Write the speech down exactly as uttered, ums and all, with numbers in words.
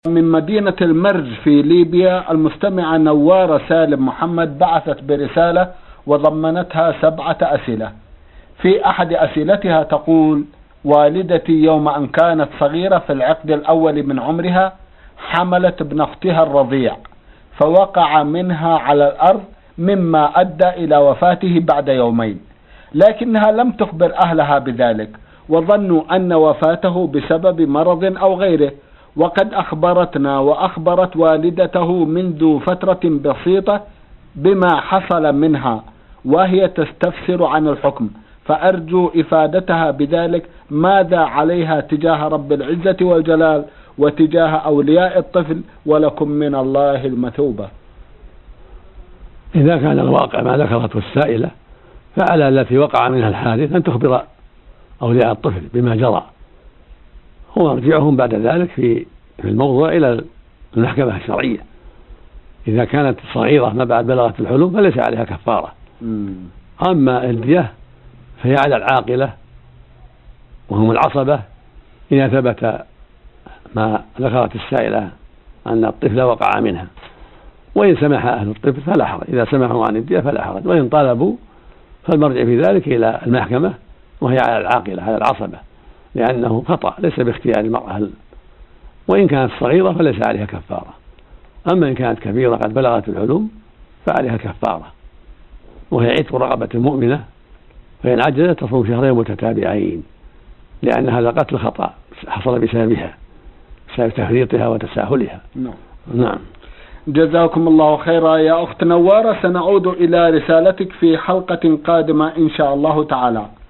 من مدينة المرج في ليبيا المستمعة نوارة سالم محمد بعثت برسالة وضمنتها سبعة أسئلة. في أحد أسئلتها تقول: والدتي يوم أن كانت صغيرة في العقد الأول من عمرها حملت ابن أختها الرضيع فوقع منها على الأرض مما أدى إلى وفاته بعد يومين، لكنها لم تخبر أهلها بذلك وظنوا أن وفاته بسبب مرض أو غيره، وقد أخبرتنا وأخبرت والدته منذ فترة بسيطة بما حصل منها وهي تستفسر عن الحكم، فأرجو إفادتها بذلك. ماذا عليها تجاه رب العزة والجلال وتجاه أولياء الطفل، ولكم من الله المثوبة. إذا كان الواقع ما ذكرته السائلة فعلى التي وقع منها الحادث أن تخبر أولياء الطفل بما جرى، ومرجعهم بعد ذلك في الموضوع إلى المحكمة الشرعية. إذا كانت صغيرة ما بعد بلغت الحلم فليس عليها كفارة. أما الدية فهي على العاقلة وهم العصبة إذا ثبت ما ذكرت السائلة أن الطفل وقع منها، وإن سمح أهل الطفل فلا حرج، إذا سمحوا عن الدية فلا حرج، وإن طالبوا فالمرجع في ذلك إلى المحكمة وهي على العاقلة على العصبة، لأنه خطأ ليس باختيار المرأة، وإن كانت صغيرة فليس عليها كفارة. أما إن كانت كبيرة قد بلغت الحلم فعليها كفارة، وهي عتق رقبة المؤمنة، فإن عجزت تصوم شهرين متتابعين، لأن هذا قتل خطأ حصل بسببها بسبب تفريطها وتساهلها. نعم. نعم. جزاكم الله خيرا يا أخت نوارة، سنعود إلى رسالتك في حلقة قادمة إن شاء الله تعالى.